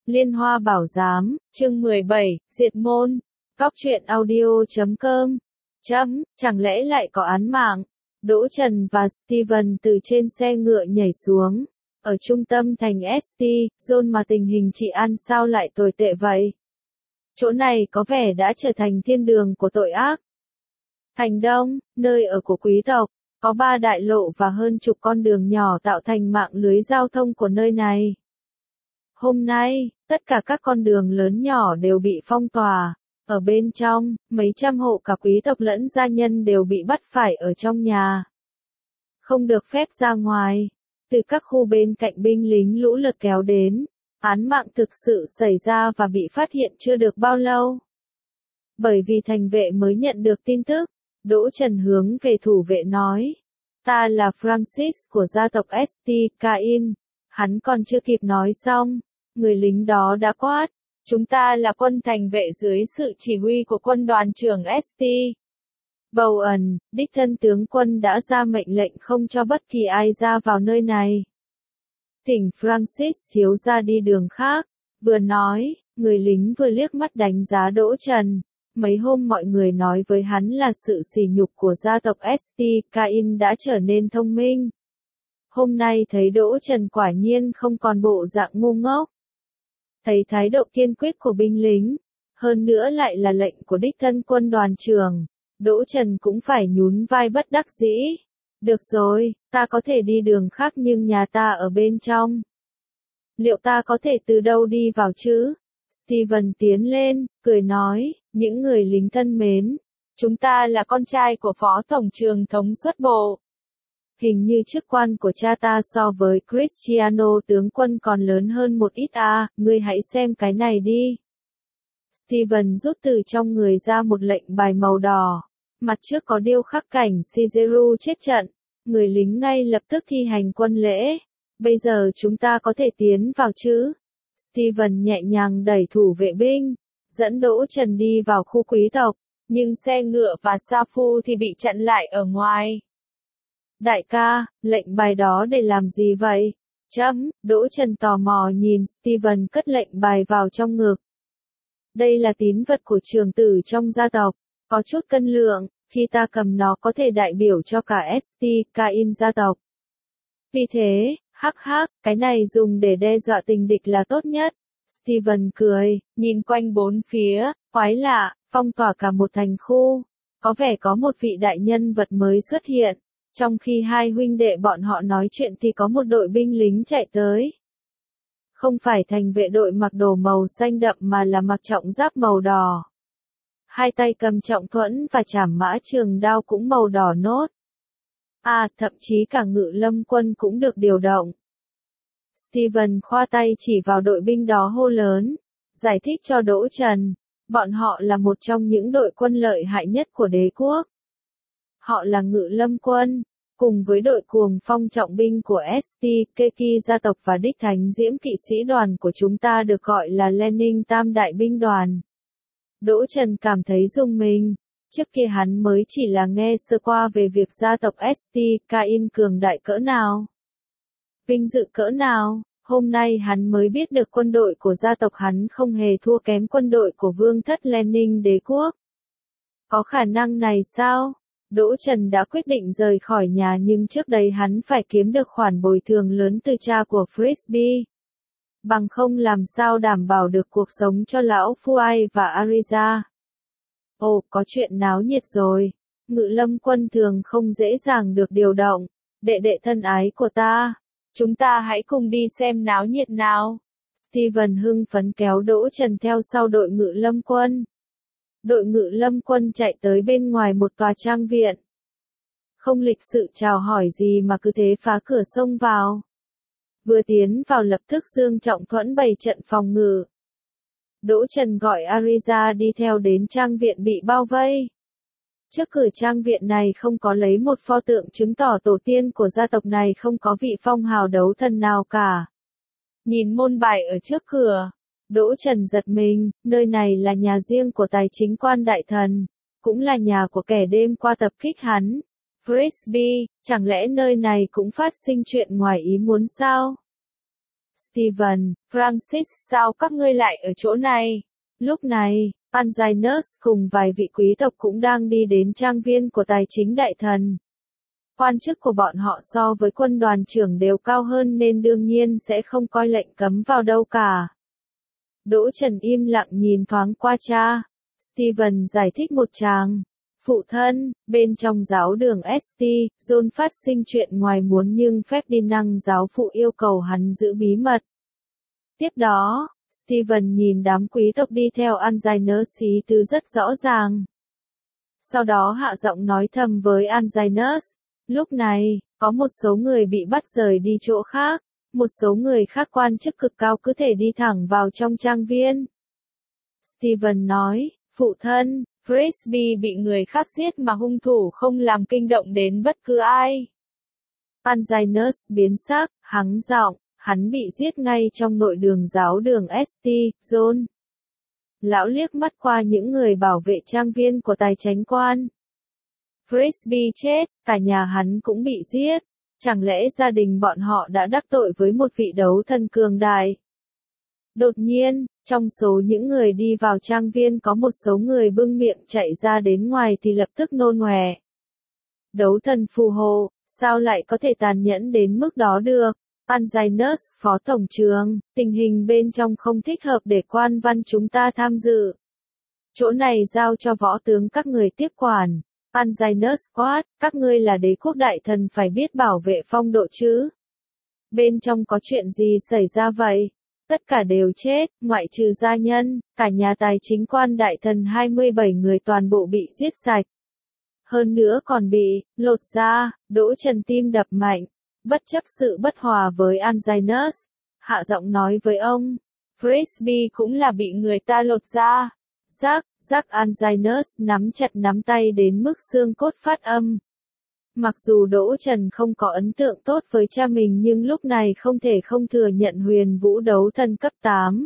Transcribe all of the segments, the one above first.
Liên Hoa Bảo Giám, chương 17, Diệt môn. Góc truyện audio.com. Chẳng lẽ lại có án mạng? Đỗ Trần và Steven từ trên xe ngựa nhảy xuống. Ở trung tâm thành St. John mà tình hình trị an sao lại tồi tệ vậy? Chỗ này có vẻ đã trở thành thiên đường của tội ác. Thành Đông, nơi ở của quý tộc, có 3 đại lộ và hơn chục con đường nhỏ tạo thành mạng lưới giao thông của nơi này. Hôm nay, tất cả các con đường lớn nhỏ đều bị phong tỏa. Ở bên trong, mấy trăm hộ cả quý tộc lẫn gia nhân đều bị bắt phải ở trong nhà. Không được phép ra ngoài. Từ các khu bên cạnh binh lính lũ lượt kéo đến. Án mạng thực sự xảy ra và bị phát hiện chưa được bao lâu. Bởi vì thành vệ mới nhận được tin tức, Đỗ Trần hướng về thủ vệ nói. Ta là Francis của gia tộc St. Cain. Hắn còn chưa kịp nói xong. Người lính đó đã quát. Chúng ta là quân thành vệ dưới sự chỉ huy của quân đoàn trưởng St. Bowen, đích thân tướng quân đã ra mệnh lệnh không cho bất kỳ ai ra vào nơi này. Thỉnh Francis thiếu ra đi đường khác. Vừa nói, người lính vừa liếc mắt đánh giá Đỗ Trần. Mấy hôm mọi người nói với hắn là sự sỉ nhục của gia tộc St. Cain đã trở nên thông minh. Hôm nay thấy Đỗ Trần quả nhiên không còn bộ dạng ngu ngốc. Thấy thái độ kiên quyết của binh lính, hơn nữa lại là lệnh của đích thân quân đoàn trưởng, Đỗ Trần cũng phải nhún vai bất đắc dĩ. Được rồi, ta có thể đi đường khác nhưng nhà ta ở bên trong. Liệu ta có thể từ đâu đi vào chứ? Steven tiến lên, cười nói, những người lính thân mến, chúng ta là con trai của phó tổng trường thống suất bộ. Hình như chức quan của cha ta so với Cristiano tướng quân còn lớn hơn một ít à, ngươi hãy xem cái này đi. Steven rút từ trong người ra một lệnh bài màu đỏ. Mặt trước có điêu khắc cảnh Caesar chết trận. Người lính ngay lập tức thi hành quân lễ. Bây giờ chúng ta có thể tiến vào chứ? Steven nhẹ nhàng đẩy thủ vệ binh, dẫn Đỗ Trần đi vào khu quý tộc, nhưng xe ngựa và sa phu thì bị chặn lại ở ngoài. Đại ca, lệnh bài đó để làm gì vậy? Đỗ Trần tò mò nhìn Steven cất lệnh bài vào trong ngực. Đây là tín vật của trường tử trong gia tộc, có chút cân lượng, khi ta cầm nó có thể đại biểu cho cả St. Cain gia tộc. Vì thế, cái này dùng để đe dọa tình địch là tốt nhất. Steven cười, nhìn quanh bốn phía, quái lạ, phong tỏa cả một thành khu. Có vẻ có một vị đại nhân vật mới xuất hiện. Trong khi hai huynh đệ bọn họ nói chuyện thì có một đội binh lính chạy tới. Không phải thành vệ đội mặc đồ màu xanh đậm mà là mặc trọng giáp màu đỏ. Hai tay cầm trọng thuẫn và trảm mã trường đao cũng màu đỏ nốt. Thậm chí cả ngự lâm quân cũng được điều động. Steven khoa tay chỉ vào đội binh đó hô lớn, giải thích cho Đỗ Trần, bọn họ là một trong những đội quân lợi hại nhất của đế quốc. Họ là ngự lâm quân, cùng với đội cuồng phong trọng binh của St. Keki gia tộc và đích thánh diễm kỵ sĩ đoàn của chúng ta được gọi là Lenin Tam Đại binh đoàn. Đỗ Trần cảm thấy rùng mình, trước kia hắn mới chỉ là nghe sơ qua về việc gia tộc St. Cain cường đại cỡ nào. Vinh dự cỡ nào, hôm nay hắn mới biết được quân đội của gia tộc hắn không hề thua kém quân đội của vương thất Lenin đế quốc. Có khả năng này sao? Đỗ Trần đã quyết định rời khỏi nhà nhưng trước đây hắn phải kiếm được khoản bồi thường lớn từ cha của Frisbee. Bằng không làm sao đảm bảo được cuộc sống cho lão Fuai và Ariza. Ồ, có chuyện náo nhiệt rồi. Ngự lâm quân thường không dễ dàng được điều động. Đệ đệ thân ái của ta. Chúng ta hãy cùng đi xem náo nhiệt nào. Steven hưng phấn kéo Đỗ Trần theo sau đội ngự lâm quân. Đội ngự lâm quân chạy tới bên ngoài một tòa trang viện. Không lịch sự chào hỏi gì mà cứ thế phá cửa xông vào. Vừa tiến vào lập tức Dương Trọng Thuẫn bày trận phòng ngự. Đỗ Trần gọi Ariza đi theo đến trang viện bị bao vây. Trước cửa trang viện này không có lấy một pho tượng chứng tỏ tổ tiên của gia tộc này không có vị phong hào đấu thần nào cả. Nhìn môn bài ở trước cửa, Đỗ Trần giật mình, nơi này là nhà riêng của tài chính quan đại thần, cũng là nhà của kẻ đêm qua tập kích hắn. Frisbee, chẳng lẽ nơi này cũng phát sinh chuyện ngoài ý muốn sao? Steven, Francis, sao các ngươi lại ở chỗ này? Lúc này, Anginus cùng vài vị quý tộc cũng đang đi đến trang viên của tài chính đại thần. Quan chức của bọn họ so với quân đoàn trưởng đều cao hơn nên đương nhiên sẽ không coi lệnh cấm vào đâu cả. Đỗ Trần im lặng nhìn thoáng qua cha. Steven giải thích một tràng. Phụ thân, bên trong giáo đường St. John phát sinh chuyện ngoài muốn nhưng Ferdinand giáo phụ yêu cầu hắn giữ bí mật. Tiếp đó, Steven nhìn đám quý tộc đi theo Anginus ý tứ rất rõ ràng. Sau đó hạ giọng nói thầm với Anginus. Lúc này, có một số người bị bắt rời đi chỗ khác, một số người khác quan chức cực cao cứ thể đi thẳng vào trong trang viên. Steven nói, phụ thân, Frisbee bị người khác giết mà hung thủ không làm kinh động đến bất cứ ai. Anginus biến sắc, hắng giọng, hắn bị giết ngay trong nội đường giáo đường St. John. Lão liếc mắt qua những người bảo vệ trang viên của tài chánh quan. Frisbee chết, cả nhà hắn cũng bị giết. Chẳng lẽ gia đình bọn họ đã đắc tội với một vị đấu thần cường đại? Đột nhiên, trong số những người đi vào trang viên có một số người bưng miệng chạy ra đến ngoài thì lập tức nôn ọe. Đấu thần phù hộ, sao lại có thể tàn nhẫn đến mức đó được? Anginus, phó tổng trưởng, tình hình bên trong không thích hợp để quan văn chúng ta tham dự. Chỗ này giao cho võ tướng các người tiếp quản. Anginus quát, các ngươi là đế quốc đại thần phải biết bảo vệ phong độ chứ. Bên trong có chuyện gì xảy ra vậy? Tất cả đều chết, ngoại trừ gia nhân, cả nhà tài chính quan đại thần 27 người toàn bộ bị giết sạch. Hơn nữa còn bị lột da. Đỗ Trần tim đập mạnh, bất chấp sự bất hòa với Anginus, hạ giọng nói với ông, Frisbee cũng là bị người ta lột da. Rắc Anginus nắm chặt nắm tay đến mức xương cốt phát âm. Mặc dù Đỗ Trần không có ấn tượng tốt với cha mình nhưng lúc này không thể không thừa nhận huyền vũ đấu thần cấp 8.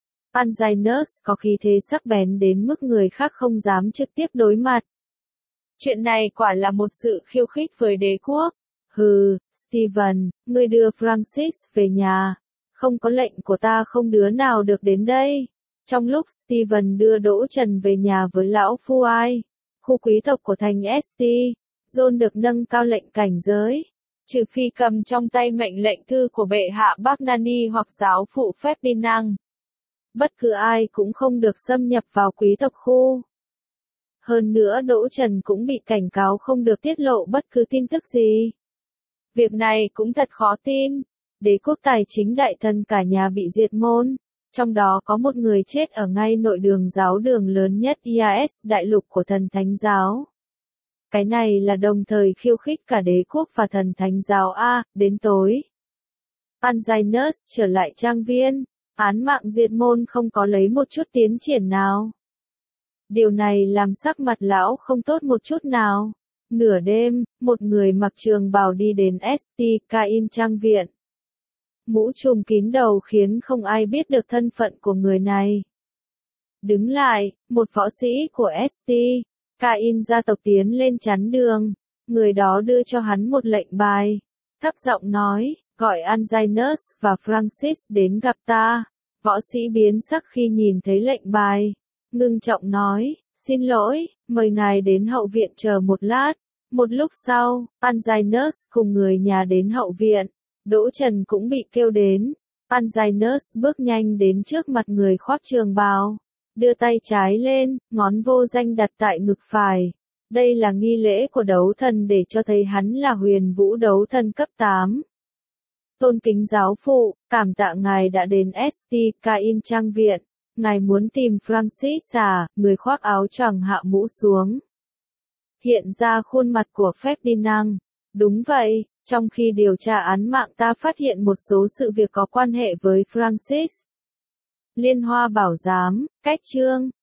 Anginus có khí thế sắc bén đến mức người khác không dám trực tiếp đối mặt. Chuyện này quả là một sự khiêu khích với đế quốc. Hừ, Steven, ngươi đưa Francis về nhà. Không có lệnh của ta không đứa nào được đến đây. Trong lúc Steven đưa Đỗ Trần về nhà với lão phu ai, khu quý tộc của thành St. John được nâng cao lệnh cảnh giới. Trừ phi cầm trong tay mệnh lệnh thư của bệ hạ Barnani hoặc giáo phụ Ferdinand. Bất cứ ai cũng không được xâm nhập vào quý tộc khu. Hơn nữa Đỗ Trần cũng bị cảnh cáo không được tiết lộ bất cứ tin tức gì. Việc này cũng thật khó tin. Đế quốc tài chính đại thần cả nhà bị diệt môn. Trong đó có một người chết ở ngay nội đường giáo đường lớn nhất IAS đại lục của thần thánh giáo. Cái này là đồng thời khiêu khích cả đế quốc và thần thánh giáo A. Đến tối, Anginus trở lại trang viên. Án mạng diệt môn không có lấy một chút tiến triển nào. Điều này làm sắc mặt lão không tốt một chút nào. Nửa đêm, một người mặc trường bào đi đến St. Cain trang viện. Mũ trùm kín đầu khiến không ai biết được thân phận của người này. Đứng lại, một võ sĩ của St. Cain gia tộc tiến lên chắn đường. Người đó đưa cho hắn một lệnh bài. Thấp giọng nói, gọi Anginus và Francis đến gặp ta. Võ sĩ biến sắc khi nhìn thấy lệnh bài. Ngưng trọng nói, xin lỗi, mời ngài đến hậu viện chờ một lát. Một lúc sau, Anginus cùng người nhà đến hậu viện. Đỗ Trần cũng bị kêu đến. Anginus bước nhanh đến trước mặt người khoác trường bào. Đưa tay trái lên, ngón vô danh đặt tại ngực phải. Đây là nghi lễ của đấu thần để cho thấy hắn là huyền vũ đấu thần cấp 8. Tôn kính giáo phụ, cảm tạ ngài đã đến St. Cain trang viện. Ngài muốn tìm Francis à? Người khoác áo choàng hạ mũ xuống. Hiện ra khuôn mặt của Ferdinand. Đúng vậy, trong khi điều tra án mạng ta phát hiện một số sự việc có quan hệ với Francis. Liên Hoa Bảo Giám, cách chương